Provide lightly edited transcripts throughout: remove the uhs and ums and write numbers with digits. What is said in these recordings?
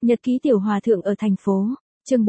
Nhật ký tiểu hòa thượng ở thành phố. Chương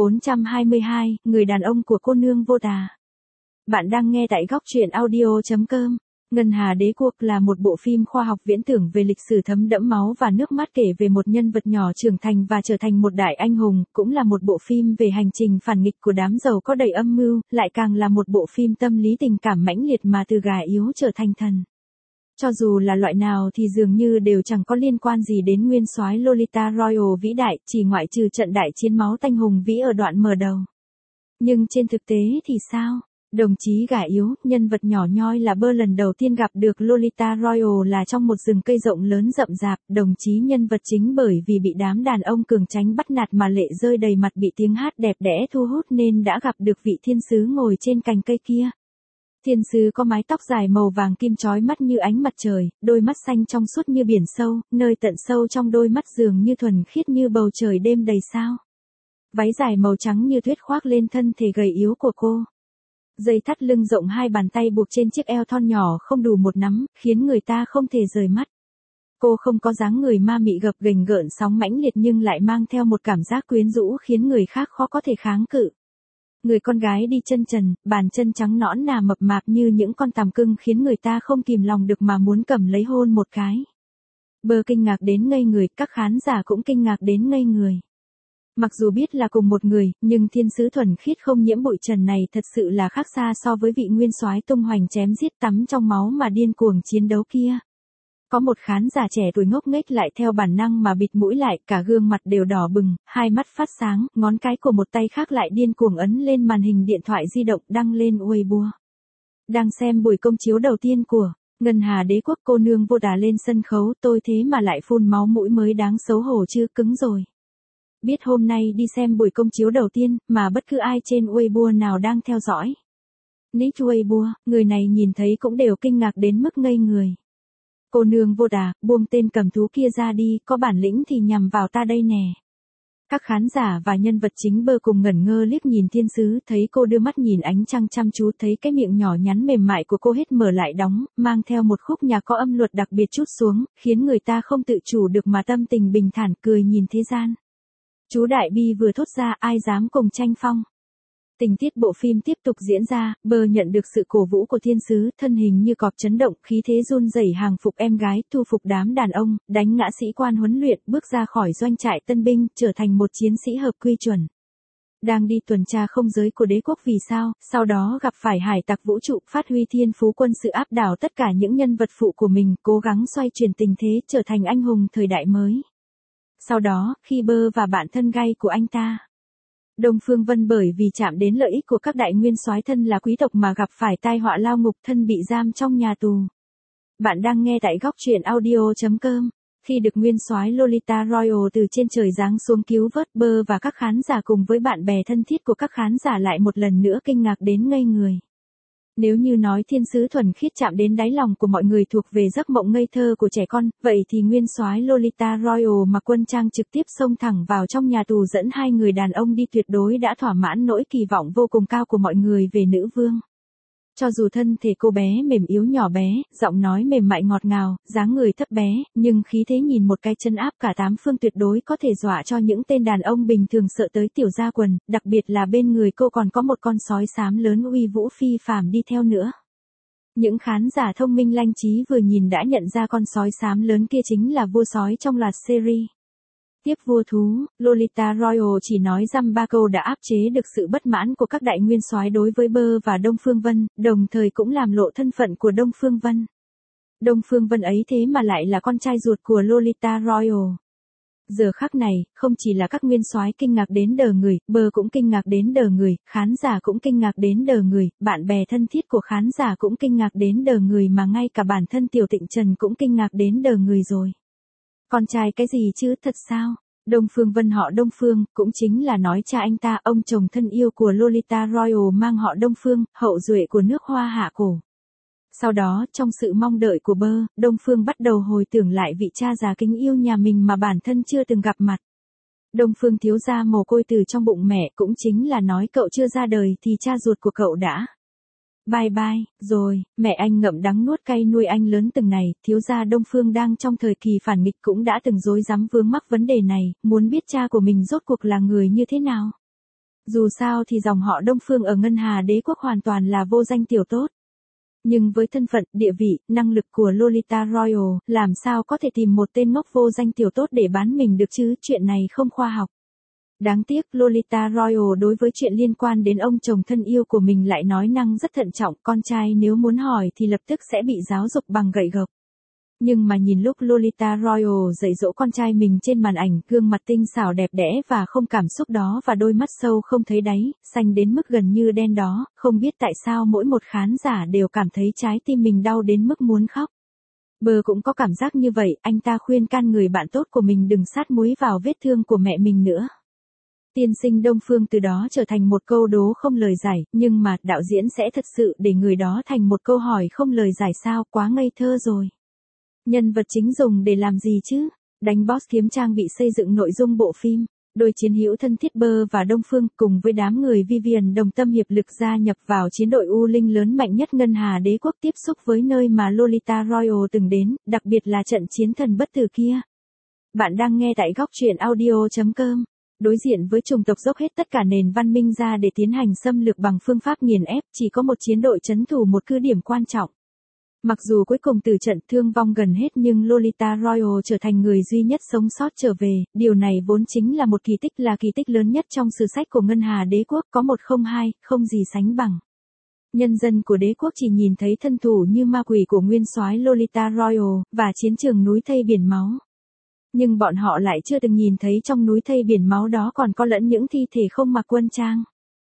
422, người đàn ông của cô nương vô tà. Bạn đang nghe tại góc truyện audio.com. Ngân Hà Đế Quốc là một bộ phim khoa học viễn tưởng về lịch sử thấm đẫm máu và nước mắt, kể về một nhân vật nhỏ trưởng thành và trở thành một đại anh hùng, cũng là một bộ phim về hành trình phản nghịch của đám giàu có đầy âm mưu, lại càng là một bộ phim tâm lý tình cảm mãnh liệt mà từ gà yếu trở thành thần. Cho dù là loại nào thì dường như đều chẳng có liên quan gì đến nguyên soái Lolita Royal vĩ đại, chỉ ngoại trừ trận đại chiến máu tanh hùng vĩ ở đoạn mở đầu. Nhưng trên thực tế thì sao? Đồng chí gà yếu, nhân vật nhỏ nhoi là Bơ lần đầu tiên gặp được Lolita Royal là trong một rừng cây rộng lớn rậm rạp, đồng chí nhân vật chính bởi vì bị đám đàn ông cường tránh bắt nạt mà lệ rơi đầy mặt, bị tiếng hát đẹp đẽ thu hút nên đã gặp được vị thiên sứ ngồi trên cành cây kia. Thiên sứ có mái tóc dài màu vàng kim chói mắt như ánh mặt trời, đôi mắt xanh trong suốt như biển sâu, nơi tận sâu trong đôi mắt dường như thuần khiết như bầu trời đêm đầy sao. Váy dài màu trắng như tuyết khoác lên thân thể gầy yếu của cô. Dây thắt lưng rộng hai bàn tay buộc trên chiếc eo thon nhỏ không đủ một nắm, khiến người ta không thể rời mắt. Cô không có dáng người ma mị gập ghềnh gợn sóng mãnh liệt nhưng lại mang theo một cảm giác quyến rũ khiến người khác khó có thể kháng cự. Người con gái đi chân trần, bàn chân trắng nõn nà mập mạp như những con tằm cưng khiến người ta không kìm lòng được mà muốn cầm lấy hôn một cái. Bơ kinh ngạc đến ngây người, các khán giả cũng kinh ngạc đến ngây người. Mặc dù biết là cùng một người, nhưng thiên sứ thuần khiết không nhiễm bụi trần này thật sự là khác xa so với vị nguyên soái tung hoành chém giết tắm trong máu mà điên cuồng chiến đấu kia. Có một khán giả trẻ tuổi ngốc nghếch lại theo bản năng mà bịt mũi lại, cả gương mặt đều đỏ bừng, hai mắt phát sáng, ngón cái của một tay khác lại điên cuồng ấn lên màn hình điện thoại di động đăng lên Weibo. Đang xem buổi công chiếu đầu tiên của Ngân Hà Đế Quốc, cô nương vô tà lên sân khấu, tôi thế mà lại phun máu mũi mới đáng xấu hổ chứ, cứng rồi. Biết hôm nay đi xem buổi công chiếu đầu tiên, mà bất cứ ai trên Weibo nào đang theo dõi. Nick Weibo, người này nhìn thấy cũng đều kinh ngạc đến mức ngây người. Cô nương vô tà, buông tên cầm thú kia ra đi, có bản lĩnh thì nhằm vào ta đây nè. Các khán giả và nhân vật chính Bơ cùng ngẩn ngơ liếc nhìn thiên sứ, thấy cô đưa mắt nhìn ánh trăng chăm chú, thấy cái miệng nhỏ nhắn mềm mại của cô hết mở lại đóng, mang theo một khúc nhạc có âm luật đặc biệt chút xuống, khiến người ta không tự chủ được mà tâm tình bình thản cười nhìn thế gian. Chú Đại Bi vừa thốt ra, ai dám cùng tranh phong. Tình tiết bộ phim tiếp tục diễn ra, Bơ nhận được sự cổ vũ của thiên sứ, thân hình như cọp chấn động, khí thế run rẩy hàng phục em gái, thu phục đám đàn ông, đánh ngã sĩ quan huấn luyện, bước ra khỏi doanh trại tân binh, trở thành một chiến sĩ hợp quy chuẩn. Đang đi tuần tra không giới của đế quốc vì sao, sau đó gặp phải hải tặc vũ trụ, phát huy thiên phú quân sự áp đảo tất cả những nhân vật phụ của mình, cố gắng xoay chuyển tình thế, trở thành anh hùng thời đại mới. Sau đó, khi Bơ và bạn thân gay của anh ta, Đông Phương Vân, bởi vì chạm đến lợi ích của các đại nguyên soái thân là quý tộc mà gặp phải tai họa lao ngục, thân bị giam trong nhà tù. Bạn đang nghe tại góc truyện audio.com. Khi được nguyên soái Lolita Royal từ trên trời giáng xuống cứu vớt, Bơ và các khán giả cùng với bạn bè thân thiết của các khán giả lại một lần nữa kinh ngạc đến ngây người. Nếu như nói thiên sứ thuần khiết chạm đến đáy lòng của mọi người thuộc về giấc mộng ngây thơ của trẻ con, vậy thì nguyên soái Lolita Royal mặc quân trang trực tiếp xông thẳng vào trong nhà tù dẫn hai người đàn ông đi tuyệt đối đã thỏa mãn nỗi kỳ vọng vô cùng cao của mọi người về nữ vương. Cho dù thân thể cô bé mềm yếu nhỏ bé, giọng nói mềm mại ngọt ngào, dáng người thấp bé, nhưng khí thế nhìn một cái chân áp cả tám phương tuyệt đối có thể dọa cho những tên đàn ông bình thường sợ tới tiểu ra quần, đặc biệt là bên người cô còn có một con sói xám lớn uy vũ phi phàm đi theo nữa. Những khán giả thông minh lanh trí vừa nhìn đã nhận ra con sói xám lớn kia chính là vua sói trong loạt series Tiếp vua thú. Lolita Royal chỉ nói dăm ba câu đã áp chế được sự bất mãn của các đại nguyên soái đối với Bơ và Đông Phương Vân, đồng thời cũng làm lộ thân phận của Đông Phương Vân. Đông Phương Vân ấy thế mà lại là con trai ruột của Lolita Royal. Giờ khắc này, không chỉ là các nguyên soái kinh ngạc đến đờ người, Bơ cũng kinh ngạc đến đờ người, khán giả cũng kinh ngạc đến đờ người, bạn bè thân thiết của khán giả cũng kinh ngạc đến đờ người, mà ngay cả bản thân Tiểu Tịnh Trần cũng kinh ngạc đến đờ người rồi. Con trai cái gì chứ, thật sao? Đông Phương Vân họ Đông Phương, cũng chính là nói cha anh ta, ông chồng thân yêu của Lolita Royal mang họ Đông Phương, hậu duệ của nước Hoa Hạ Cổ. Sau đó, trong sự mong đợi của Bơ, Đông Phương bắt đầu hồi tưởng lại vị cha già kính yêu nhà mình mà bản thân chưa từng gặp mặt. Đông Phương thiếu gia mồ côi từ trong bụng mẹ, cũng chính là nói cậu chưa ra đời thì cha ruột của cậu đã Bye bye, rồi, mẹ anh ngậm đắng nuốt cay nuôi anh lớn từng này, thiếu gia Đông Phương đang trong thời kỳ phản nghịch cũng đã từng rối rắm vướng mắc vấn đề này, muốn biết cha của mình rốt cuộc là người như thế nào. Dù sao thì dòng họ Đông Phương ở Ngân Hà Đế quốc hoàn toàn là vô danh tiểu tốt. Nhưng với thân phận, địa vị, năng lực của Lolita Royal, làm sao có thể tìm một tên ngốc vô danh tiểu tốt để bán mình được chứ, chuyện này không khoa học. Đáng tiếc Lolita Royal đối với chuyện liên quan đến ông chồng thân yêu của mình lại nói năng rất thận trọng, con trai nếu muốn hỏi thì lập tức sẽ bị giáo dục bằng gậy gộc. Nhưng mà nhìn lúc Lolita Royal dạy dỗ con trai mình trên màn ảnh, gương mặt tinh xảo đẹp đẽ và không cảm xúc đó và đôi mắt sâu không thấy đáy, xanh đến mức gần như đen đó, không biết tại sao mỗi một khán giả đều cảm thấy trái tim mình đau đến mức muốn khóc. Bờ cũng có cảm giác như vậy, anh ta khuyên can người bạn tốt của mình đừng sát muối vào vết thương của mẹ mình nữa. Tiên sinh Đông Phương từ đó trở thành một câu đố không lời giải, nhưng mà đạo diễn sẽ thật sự để người đó thành một câu hỏi không lời giải sao, quá ngây thơ rồi. Nhân vật chính dùng để làm gì chứ? Đánh boss kiếm trang bị xây dựng nội dung bộ phim. Đôi chiến hữu thân thiết Bơ và Đông Phương cùng với đám người Vivian đồng tâm hiệp lực gia nhập vào chiến đội U Linh lớn mạnh nhất Ngân Hà Đế quốc, tiếp xúc với nơi mà Lolita Royal từng đến, đặc biệt là trận chiến thần bất tử kia. Bạn đang nghe tại góc truyện audio.com. Đối diện với chủng tộc dốc hết tất cả nền văn minh ra để tiến hành xâm lược bằng phương pháp nghiền ép, chỉ có một chiến đội trấn thủ một cứ điểm quan trọng. Mặc dù cuối cùng từ trận thương vong gần hết nhưng Lolita Royal trở thành người duy nhất sống sót trở về, điều này vốn chính là một kỳ tích, là kỳ tích lớn nhất trong sử sách của Ngân Hà Đế quốc, có 102, không gì sánh bằng. Nhân dân của đế quốc chỉ nhìn thấy thân thủ như ma quỷ của nguyên soái Lolita Royal, và chiến trường núi thây biển máu. Nhưng bọn họ lại chưa từng nhìn thấy trong núi thây biển máu đó còn có lẫn những thi thể không mặc quân trang.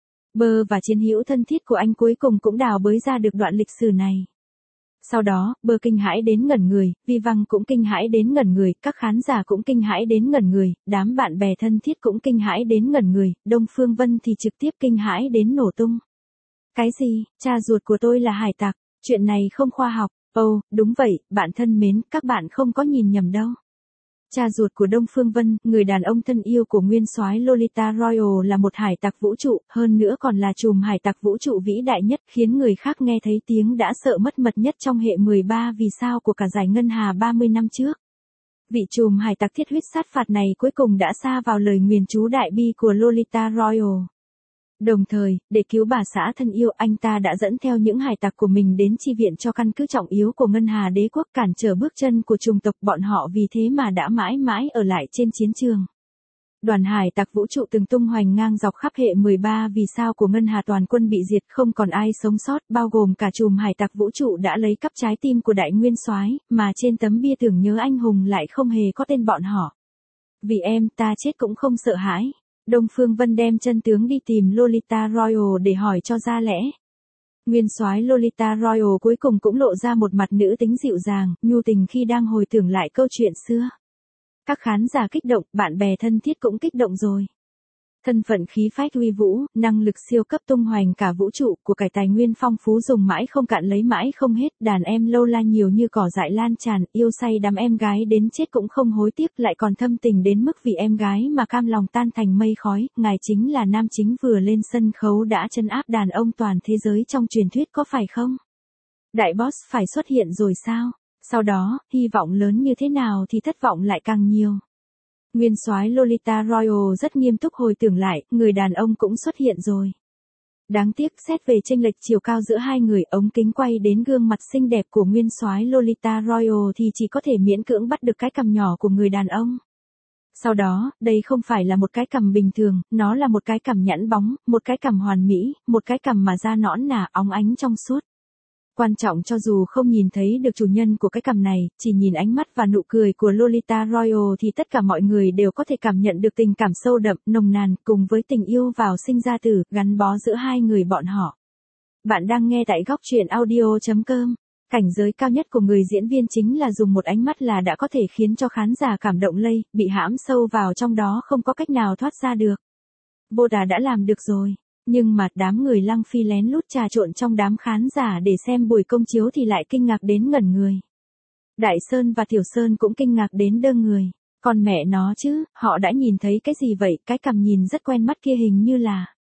Bơ và chiến hữu thân thiết của anh cuối cùng cũng đào bới ra được đoạn lịch sử này. Sau đó, Bơ kinh hãi đến ngẩn người, Vi Văng cũng kinh hãi đến ngẩn người, các khán giả cũng kinh hãi đến ngẩn người, đám bạn bè thân thiết cũng kinh hãi đến ngẩn người, Đông Phương Vân thì trực tiếp kinh hãi đến nổ tung. Cái gì, cha ruột của tôi là hải tặc, chuyện này không khoa học. Ồ, đúng vậy, bạn thân mến, các bạn không có nhìn nhầm đâu. Cha ruột của Đông Phương Vân, người đàn ông thân yêu của nguyên soái Lolita Royal là một hải tặc vũ trụ, hơn nữa còn là trùm hải tặc vũ trụ vĩ đại nhất, khiến người khác nghe thấy tiếng đã sợ mất mật nhất trong hệ 13 vì sao của cả giải Ngân Hà 30 năm trước. Vị trùm hải tặc thiết huyết sát phạt này cuối cùng đã sa vào lời nguyền chú đại bi của Lolita Royal. Đồng thời, để cứu bà xã thân yêu, anh ta đã dẫn theo những hải tặc của mình đến chi viện cho căn cứ trọng yếu của Ngân Hà Đế quốc, cản trở bước chân của chủng tộc bọn họ, vì thế mà đã mãi mãi ở lại trên chiến trường. Đoàn hải tặc vũ trụ từng tung hoành ngang dọc khắp hệ 13 vì sao của Ngân Hà, toàn quân bị diệt, không còn ai sống sót, bao gồm cả trùm hải tặc vũ trụ đã lấy cắp trái tim của đại nguyên soái, mà trên tấm bia tưởng nhớ anh hùng lại không hề có tên bọn họ. Vì em, ta chết cũng không sợ hãi. Đông Phương Vân đem chân tướng đi tìm Lolita Royal để hỏi cho ra lẽ. Nguyên soái Lolita Royal cuối cùng cũng lộ ra một mặt nữ tính dịu dàng, nhu tình khi đang hồi tưởng lại câu chuyện xưa. Các khán giả kích động, bạn bè thân thiết cũng kích động rồi. Thân phận khí phách uy vũ, năng lực siêu cấp tung hoành cả vũ trụ, của cải tài nguyên phong phú dùng mãi không cạn lấy mãi không hết, đàn em lâu la nhiều như cỏ dại lan tràn, yêu say đám em gái đến chết cũng không hối tiếc, lại còn thâm tình đến mức vì em gái mà cam lòng tan thành mây khói, ngài chính là nam chính vừa lên sân khấu đã trấn áp đàn ông toàn thế giới trong truyền thuyết có phải không? Đại boss phải xuất hiện rồi sao? Sau đó, hy vọng lớn như thế nào thì thất vọng lại càng nhiều. Nguyên soái Lolita Royal rất nghiêm túc hồi tưởng lại, người đàn ông cũng xuất hiện rồi. Đáng tiếc xét về chênh lệch chiều cao giữa hai người, ống kính quay đến gương mặt xinh đẹp của nguyên soái Lolita Royal thì chỉ có thể miễn cưỡng bắt được cái cằm nhỏ của người đàn ông. Sau đó, đây không phải là một cái cằm bình thường, nó là một cái cằm nhẵn bóng, một cái cằm hoàn mỹ, một cái cằm mà da nõn nà óng ánh trong suốt. Quan trọng cho dù không nhìn thấy được chủ nhân của cái cằm này, chỉ nhìn ánh mắt và nụ cười của Lolita Royal thì tất cả mọi người đều có thể cảm nhận được tình cảm sâu đậm, nồng nàn, cùng với tình yêu vào sinh ra tử, gắn bó giữa hai người bọn họ. Bạn đang nghe tại góc truyện audio.com. Cảnh giới cao nhất của người diễn viên chính là dùng một ánh mắt là đã có thể khiến cho khán giả cảm động lây, bị hãm sâu vào trong đó không có cách nào thoát ra được. Boda đã làm được rồi. Nhưng mà đám người Lăng Phi lén lút trà trộn trong đám khán giả để xem buổi công chiếu thì lại kinh ngạc đến ngẩn người. Đại Sơn và Tiểu Sơn cũng kinh ngạc đến đơ người. Còn mẹ nó chứ, họ đã nhìn thấy cái gì vậy, cái cằm nhìn rất quen mắt kia hình như là...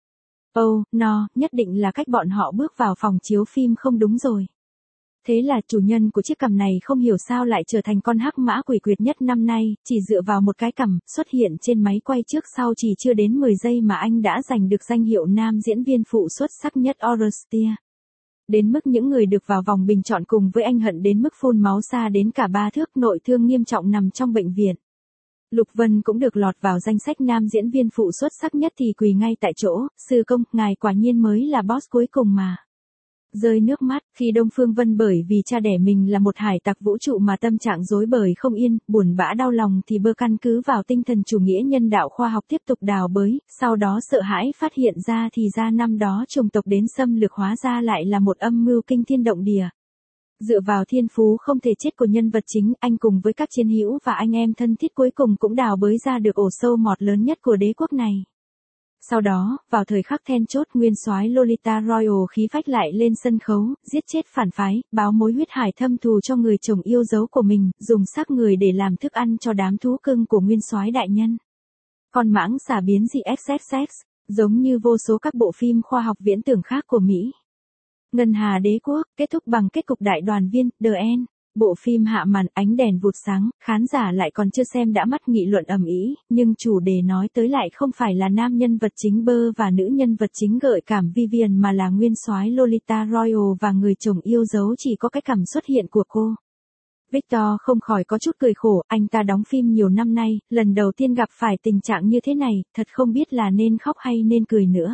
Oh, no, nhất định là cách bọn họ bước vào phòng chiếu phim không đúng rồi. Thế là chủ nhân của chiếc cằm này không hiểu sao lại trở thành con hắc mã quỷ quyệt nhất năm nay, chỉ dựa vào một cái cằm, xuất hiện trên máy quay trước sau chỉ chưa đến 10 giây mà anh đã giành được danh hiệu nam diễn viên phụ xuất sắc nhất Eurostar. Đến mức những người được vào vòng bình chọn cùng với anh hận đến mức phun máu xa đến cả 3 thước, nội thương nghiêm trọng nằm trong bệnh viện. Lục Vân cũng được lọt vào danh sách nam diễn viên phụ xuất sắc nhất thì quỳ ngay tại chỗ, sư công, ngài quả nhiên mới là boss cuối cùng mà. Rơi nước mắt, khi Đông Phương Vân bởi vì cha đẻ mình là một hải tặc vũ trụ mà tâm trạng rối bời không yên, buồn bã đau lòng thì bơ căn cứ vào tinh thần chủ nghĩa nhân đạo khoa học tiếp tục đào bới, sau đó sợ hãi phát hiện ra thì ra năm đó chủng tộc đến xâm lược hóa ra lại là một âm mưu kinh thiên động địa. Dựa vào thiên phú không thể chết của nhân vật chính, anh cùng với các chiến hữu và anh em thân thiết cuối cùng cũng đào bới ra được ổ sâu mọt lớn nhất của đế quốc này. Sau đó, vào thời khắc then chốt, nguyên soái Lolita Royal khí phách lại lên sân khấu, giết chết phản phái, báo mối huyết hải thâm thù cho người chồng yêu dấu của mình, dùng xác người để làm thức ăn cho đám thú cưng của nguyên soái đại nhân. Con mãng xà biến dị XXX, giống như vô số các bộ phim khoa học viễn tưởng khác của Mỹ. Ngân Hà Đế Quốc, kết thúc bằng kết cục đại đoàn viên, The End. Bộ phim hạ màn, ánh đèn vụt sáng, khán giả lại còn chưa xem đã mắt nghị luận ầm ĩ, nhưng chủ đề nói tới lại không phải là nam nhân vật chính Bơ và nữ nhân vật chính gợi cảm Vivian mà là nguyên soái Lolita Royal và người chồng yêu dấu chỉ có cái cảm xuất hiện của cô. Victor không khỏi có chút cười khổ, anh ta đóng phim nhiều năm nay, lần đầu tiên gặp phải tình trạng như thế này, thật không biết là nên khóc hay nên cười nữa.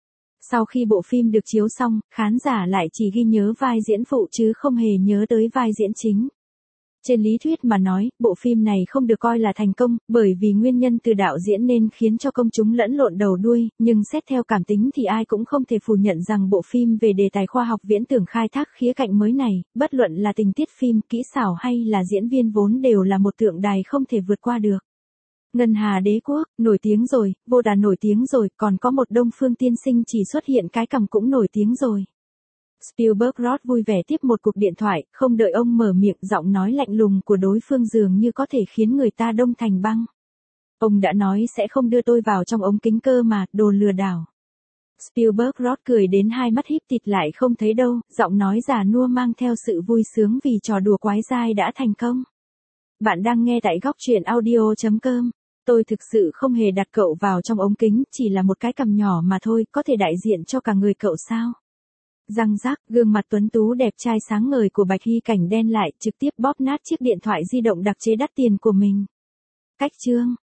Sau khi bộ phim được chiếu xong, khán giả lại chỉ ghi nhớ vai diễn phụ chứ không hề nhớ tới vai diễn chính. Trên lý thuyết mà nói, bộ phim này không được coi là thành công, bởi vì nguyên nhân từ đạo diễn nên khiến cho công chúng lẫn lộn đầu đuôi, nhưng xét theo cảm tính thì ai cũng không thể phủ nhận rằng bộ phim về đề tài khoa học viễn tưởng khai thác khía cạnh mới này, bất luận là tình tiết phim, kỹ xảo hay là diễn viên vốn đều là một tượng đài không thể vượt qua được. Ngân Hà Đế Quốc, nổi tiếng rồi, Vô Đà nổi tiếng rồi, còn có một Đông Phương tiên sinh chỉ xuất hiện cái cằm cũng nổi tiếng rồi. Spielberg rót vui vẻ tiếp một cuộc điện thoại, không đợi ông mở miệng, giọng nói lạnh lùng của đối phương dường như có thể khiến người ta đông thành băng. Ông đã nói sẽ không đưa tôi vào trong ống kính cơ mà, đồ lừa đảo. Spielberg rót cười đến hai mắt híp thịt lại không thấy đâu, giọng nói già nua mang theo sự vui sướng vì trò đùa quái dai đã thành công. Bạn đang nghe tại góc truyện audio.com. Tôi thực sự không hề đặt cậu vào trong ống kính, chỉ là một cái cằm nhỏ mà thôi, có thể đại diện cho cả người cậu sao? Răng rác, gương mặt tuấn tú đẹp trai sáng ngời của Bạch Hy Cảnh đen lại, trực tiếp bóp nát chiếc điện thoại di động đặc chế đắt tiền của mình. Cách chương